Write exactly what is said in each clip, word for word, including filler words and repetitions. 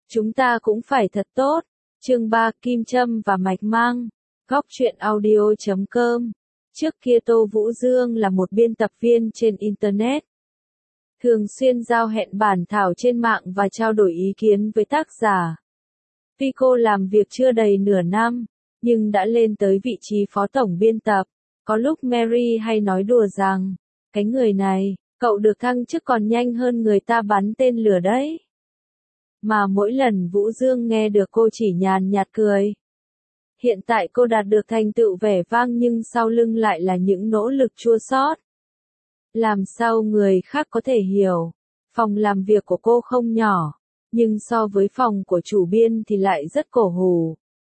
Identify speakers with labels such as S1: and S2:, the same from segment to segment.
S1: Chúng ta cũng phải thật tốt. Chương ba Kim Châm và Mạch Mang. Góc truyện audio chấm com. Trước kia Tô Vũ Dương là một biên tập viên trên Internet. Thường xuyên giao hẹn bản thảo trên mạng và trao đổi ý kiến với tác giả. Tuy cô làm việc chưa đầy nửa năm, nhưng đã lên tới vị trí phó tổng biên tập. Có lúc Mary hay nói đùa rằng, cái người này, cậu được thăng chức còn nhanh hơn người ta bắn tên lửa đấy. Mà mỗi lần Vũ Dương nghe được cô chỉ nhàn nhạt cười. Hiện tại cô đạt được thành tựu vẻ vang nhưng sau lưng lại là những nỗ lực chua xót. Làm sao người khác có thể hiểu, phòng làm việc của cô không nhỏ, nhưng so với phòng của chủ biên thì lại rất cổ hủ.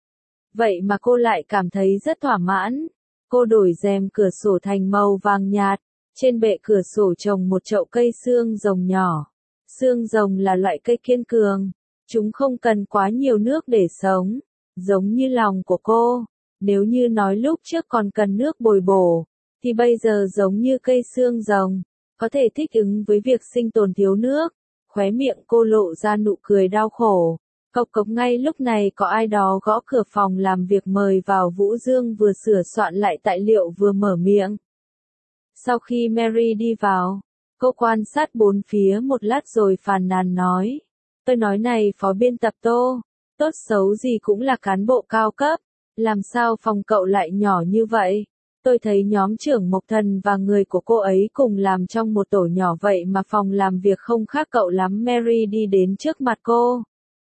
S1: Vậy mà cô lại cảm thấy rất thỏa mãn. Cô đổi rèm cửa sổ thành màu vàng nhạt, trên bệ cửa sổ trồng một chậu cây xương rồng nhỏ. Xương rồng là loại cây kiên cường, chúng không cần quá nhiều nước để sống, giống như lòng của cô. Nếu như nói lúc trước còn cần nước bồi bổ, thì bây giờ giống như cây xương rồng, có thể thích ứng với việc sinh tồn thiếu nước. Khóe miệng cô lộ ra nụ cười đau khổ. Cộc cộc ngay lúc này có ai đó gõ cửa phòng làm việc mời vào. Vũ Dương vừa sửa soạn lại tài liệu vừa mở miệng. Sau khi Mary đi vào, cô quan sát bốn phía một lát rồi phàn nàn nói. Tôi nói này phó biên tập Tô, tốt xấu gì cũng là cán bộ cao cấp, làm sao phòng cậu lại nhỏ như vậy? Tôi thấy nhóm trưởng Mộc Thần và người của cô ấy cùng làm trong một tổ nhỏ vậy mà phòng làm việc không khác cậu lắm. Mary đi đến trước mặt cô.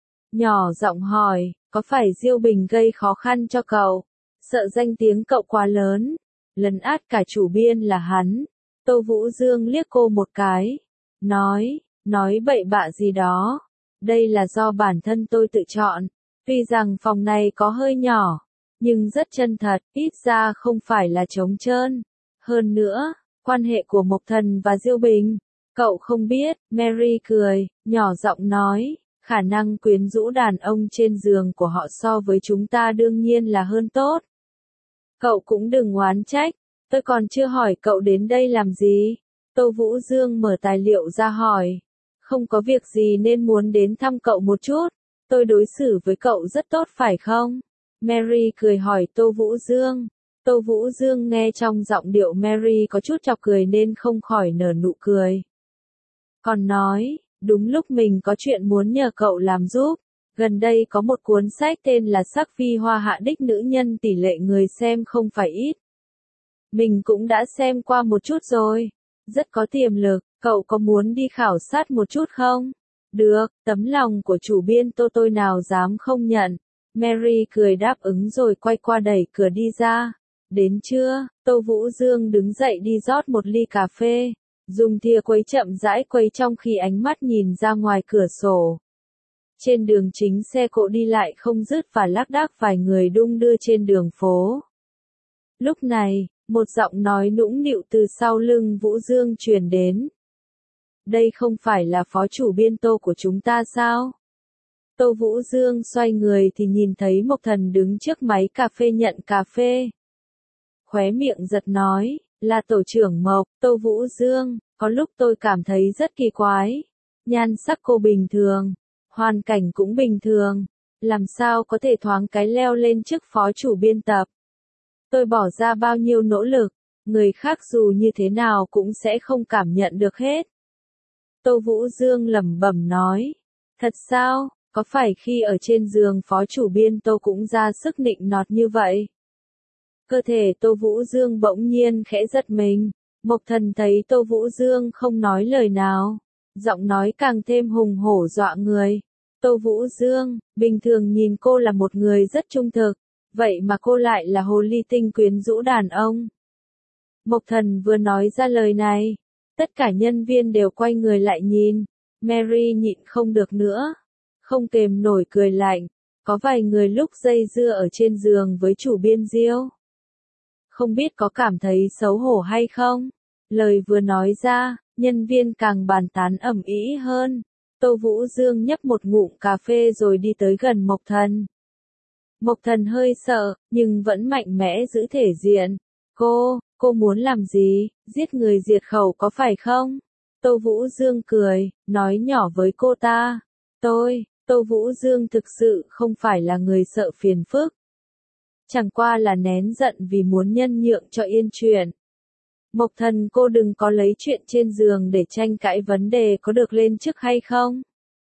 S1: Nhỏ giọng hỏi, có phải Diêu Bình gây khó khăn cho cậu? Sợ danh tiếng cậu quá lớn, lấn át cả chủ biên là hắn. Tô Vũ Dương liếc cô một cái, nói, nói bậy bạ gì đó. Đây là do bản thân tôi tự chọn, tuy rằng phòng này có hơi nhỏ, nhưng rất chân thật, ít ra không phải là trống trơn. Hơn nữa, quan hệ của Mộc Thần và Diêu Bình, cậu không biết. Mary cười, nhỏ giọng nói, khả năng quyến rũ đàn ông trên giường của họ so với chúng ta đương nhiên là hơn tốt. Cậu cũng đừng oán trách, tôi còn chưa hỏi cậu đến đây làm gì. Tô Vũ Dương mở tài liệu ra hỏi. Không có việc gì nên muốn đến thăm cậu một chút. Tôi đối xử với cậu rất tốt phải không? Mary cười hỏi Tô Vũ Dương. Tô Vũ Dương nghe trong giọng điệu Mary có chút chọc cười nên không khỏi nở nụ cười. Còn nói, đúng lúc mình có chuyện muốn nhờ cậu làm giúp. Gần đây có một cuốn sách tên là Sắc Phi Hoa Hạ Đích Nữ Nhân, tỷ lệ người xem không phải ít. Mình cũng đã xem qua một chút rồi. Rất có tiềm lực, cậu có muốn đi khảo sát một chút không? Được, tấm lòng của chủ biên Tô tôi nào dám không nhận. Mary cười đáp ứng rồi quay qua đẩy cửa đi ra. Đến trưa, Tô Vũ Dương đứng dậy đi rót một ly cà phê, dùng thìa quấy chậm rãi quấy trong khi ánh mắt nhìn ra ngoài cửa sổ. Trên đường chính xe cộ đi lại không dứt và lác đác vài người đung đưa trên đường phố. Lúc này, một giọng nói nũng nịu từ sau lưng Vũ Dương truyền đến. Đây không phải là phó chủ biên Tô của chúng ta sao? Tô Vũ Dương xoay người thì nhìn thấy Mộc Thần đứng trước máy cà phê nhận cà phê. Khóe miệng giật nói, là tổ trưởng Mộc. Tô Vũ Dương, có lúc tôi cảm thấy rất kỳ quái. Nhan sắc cô bình thường, hoàn cảnh cũng bình thường, làm sao có thể thoáng cái leo lên chức phó chủ biên tập. Tôi bỏ ra bao nhiêu nỗ lực, người khác dù như thế nào cũng sẽ không cảm nhận được hết. Tô Vũ Dương lẩm bẩm nói, thật sao, có phải khi ở trên giường phó chủ biên Tô cũng ra sức nịnh nọt như vậy? Cơ thể Tô Vũ Dương bỗng nhiên khẽ giật mình. Mộc Thần thấy Tô Vũ Dương không nói lời nào, giọng nói càng thêm hùng hổ dọa người. Tô Vũ Dương, bình thường nhìn cô là một người rất trung thực, vậy mà cô lại là hồ ly tinh quyến rũ đàn ông. Mộc Thần vừa nói ra lời này, tất cả nhân viên đều quay người lại nhìn. Mary nhịn không được nữa, không kềm nổi cười lạnh. Có vài người lúc dây dưa ở trên giường với chủ biên Diêu, không biết có cảm thấy xấu hổ hay không? Lời vừa nói ra, nhân viên càng bàn tán ầm ĩ hơn. Tô Vũ Dương nhấp một ngụm cà phê rồi đi tới gần Mộc Thần. Mộc Thần hơi sợ, nhưng vẫn mạnh mẽ giữ thể diện. Cô, cô muốn làm gì? Giết người diệt khẩu có phải không? Tô Vũ Dương cười, nói nhỏ với cô ta. Tôi, Tô Vũ Dương thực sự không phải là người sợ phiền phức. Chẳng qua là nén giận vì muốn nhân nhượng cho yên chuyện. Mộc Thần, cô đừng có lấy chuyện trên giường để tranh cãi vấn đề có được lên chức hay không.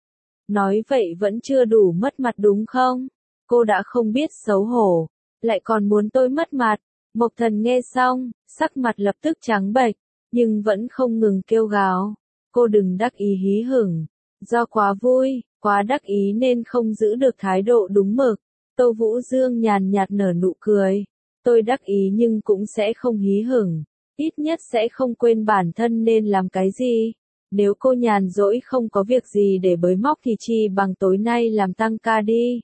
S1: Nói vậy vẫn chưa đủ mất mặt đúng không? Cô đã không biết xấu hổ, lại còn muốn tôi mất mặt. Mộc Thần nghe xong, sắc mặt lập tức trắng bệch, nhưng vẫn không ngừng kêu gào. Cô đừng đắc ý hí hửng, do quá vui, quá đắc ý nên không giữ được thái độ đúng mực. Tô Vũ Dương nhàn nhạt nở nụ cười. Tôi đắc ý nhưng cũng sẽ không hí hửng, ít nhất sẽ không quên bản thân nên làm cái gì. Nếu cô nhàn rỗi không có việc gì để bới móc thì chi bằng tối nay làm tăng ca đi.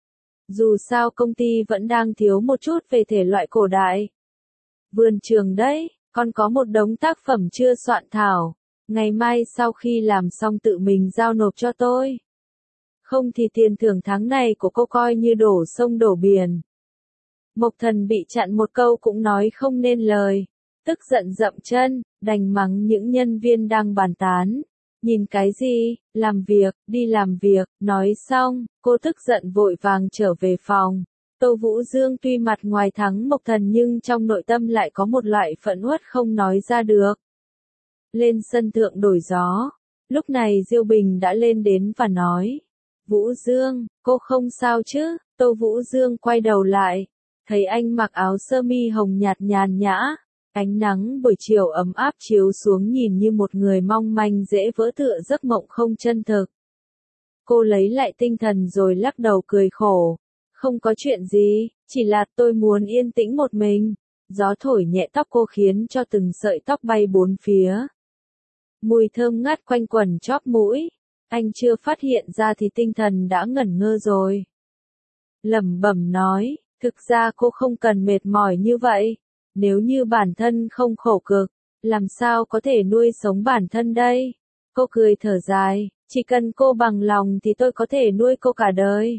S1: Dù sao công ty vẫn đang thiếu một chút về thể loại cổ đại. Vườn trường đấy, còn có một đống tác phẩm chưa soạn thảo. Ngày mai sau khi làm xong tự mình giao nộp cho tôi. Không thì tiền thưởng tháng này của cô coi như đổ sông đổ biển. Mộc Thần bị chặn một câu cũng nói không nên lời. Tức giận dậm chân, đành mắng những nhân viên đang bàn tán. Nhìn cái gì, làm việc, đi làm việc, nói xong, cô tức giận vội vàng trở về phòng. Tô Vũ Dương tuy mặt ngoài thắng Mộc Thần nhưng trong nội tâm lại có một loại phẫn uất không nói ra được. Lên sân thượng đổi gió. Lúc này Diêu Bình đã lên đến và nói. Vũ Dương, cô không sao chứ? Tô Vũ Dương quay đầu lại. Thấy anh mặc áo sơ mi hồng nhạt nhàn nhã. Ánh nắng buổi chiều ấm áp chiếu xuống nhìn như một người mong manh dễ vỡ tựa giấc mộng không chân thực. Cô lấy lại tinh thần rồi lắc đầu cười khổ. Không có chuyện gì, chỉ là tôi muốn yên tĩnh một mình. Gió thổi nhẹ tóc cô khiến cho từng sợi tóc bay bốn phía. Mùi thơm ngát quanh quẩn chóp mũi. Anh chưa phát hiện ra thì tinh thần đã ngẩn ngơ rồi. Lẩm bẩm nói, thực ra cô không cần mệt mỏi như vậy. Nếu như bản thân không khổ cực, làm sao có thể nuôi sống bản thân đây? Cô cười thở dài, chỉ cần cô bằng lòng thì tôi có thể nuôi cô cả đời.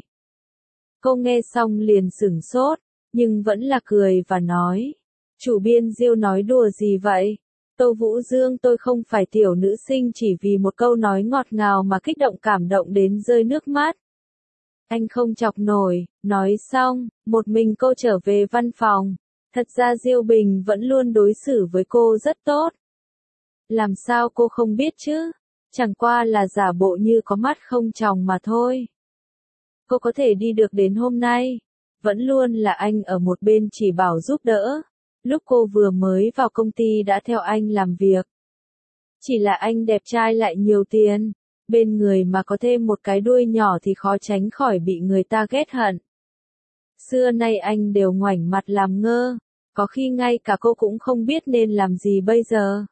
S1: Cô nghe xong liền sửng sốt, nhưng vẫn là cười và nói. Chủ biên Diêu nói đùa gì vậy? Tô Vũ Dương, tôi không phải tiểu nữ sinh chỉ vì một câu nói ngọt ngào mà kích động cảm động đến rơi nước mắt. Anh không chọc nổi, nói xong, một mình cô trở về văn phòng. Thật ra Diêu Bình vẫn luôn đối xử với cô rất tốt. Làm sao cô không biết chứ? Chẳng qua là giả bộ như có mắt không tròng mà thôi. Cô có thể đi được đến hôm nay. Vẫn luôn là anh ở một bên chỉ bảo giúp đỡ. Lúc cô vừa mới vào công ty đã theo anh làm việc. Chỉ là anh đẹp trai lại nhiều tiền. Bên người mà có thêm một cái đuôi nhỏ thì khó tránh khỏi bị người ta ghét hận. Xưa nay anh đều ngoảnh mặt làm ngơ. Có khi ngay cả cô cũng không biết nên làm gì bây giờ.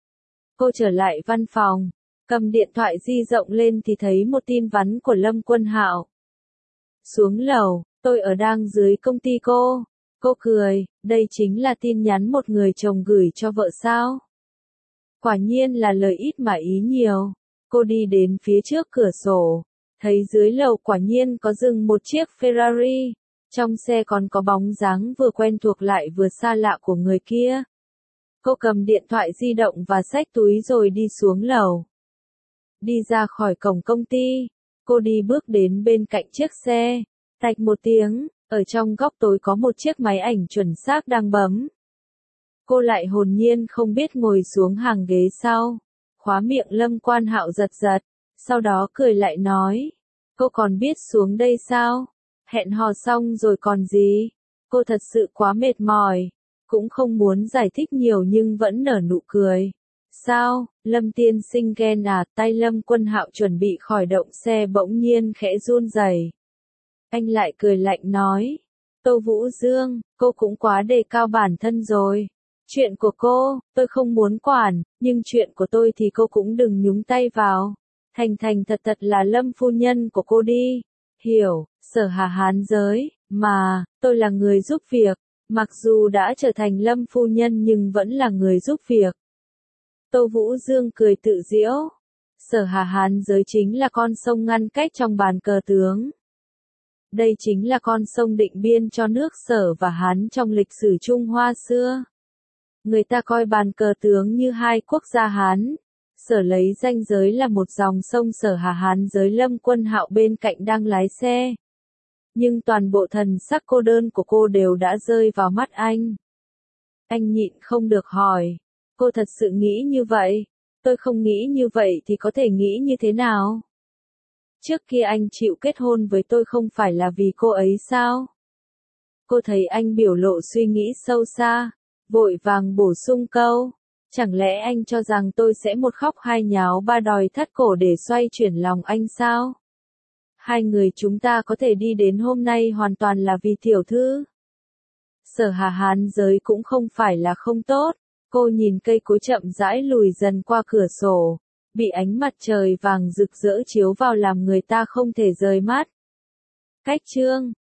S1: Cô trở lại văn phòng. Cầm điện thoại di động lên thì thấy một tin nhắn của Lâm Quân Hạo. Xuống lầu, tôi ở đang dưới công ty cô. Cô cười, đây chính là tin nhắn một người chồng gửi cho vợ sao? Quả nhiên là lời ít mà ý nhiều. Cô đi đến phía trước cửa sổ. Thấy dưới lầu quả nhiên có dừng một chiếc Ferrari. Trong xe còn có bóng dáng vừa quen thuộc lại vừa xa lạ của người kia. Cô cầm điện thoại di động và xách túi rồi đi xuống lầu. Đi ra khỏi cổng công ty, cô đi bước đến bên cạnh chiếc xe. Tạch một tiếng, ở trong góc tối có một chiếc máy ảnh chuẩn xác đang bấm. Cô lại hồn nhiên không biết ngồi xuống hàng ghế sau. Khóa miệng Lâm Quan Hạo giật giật, sau đó cười lại nói. Cô còn biết xuống đây sao? Hẹn hò xong rồi còn gì? Cô thật sự quá mệt mỏi. Cũng không muốn giải thích nhiều nhưng vẫn nở nụ cười. Sao, Lâm tiên sinh ghen à? Tay Lâm Quân Hạo chuẩn bị khởi động xe bỗng nhiên khẽ run rẩy. Anh lại cười lạnh nói. Tô Vũ Dương, cô cũng quá đề cao bản thân rồi. Chuyện của cô, tôi không muốn quản, nhưng chuyện của tôi thì cô cũng đừng nhúng tay vào. Thành thành thật thật là Lâm phu nhân của cô đi. Hiểu, Sở Hà Hán giới, mà, tôi là người giúp việc. Mặc dù đã trở thành Lâm phu nhân nhưng vẫn là người giúp việc. Tô Vũ Dương cười tự giễu. Sở Hà Hán giới chính là con sông ngăn cách trong bàn cờ tướng. Đây chính là con sông định biên cho nước Sở và Hán trong lịch sử Trung Hoa xưa. Người ta coi bàn cờ tướng như hai quốc gia Hán, Sở lấy danh giới là một dòng sông Sở Hà Hán giới Lâm Quân Hạo bên cạnh đang lái xe. Nhưng toàn bộ thần sắc cô đơn của cô đều đã rơi vào mắt anh. Anh nhịn không được hỏi, cô thật sự nghĩ như vậy? Tôi không nghĩ như vậy thì có thể nghĩ như thế nào? Trước kia anh chịu kết hôn với tôi không phải là vì cô ấy sao? Cô thấy anh biểu lộ suy nghĩ sâu xa, vội vàng bổ sung câu. Chẳng lẽ anh cho rằng tôi sẽ một khóc hai nháo ba đòi thắt cổ để xoay chuyển lòng anh sao? Hai người chúng ta có thể đi đến hôm nay hoàn toàn là vì tiểu thư. Sở Hà Hán giới cũng không phải là không tốt. Cô nhìn cây cối chậm rãi lùi dần qua cửa sổ, bị ánh mặt trời vàng rực rỡ chiếu vào làm người ta không thể rời mắt. Cách chương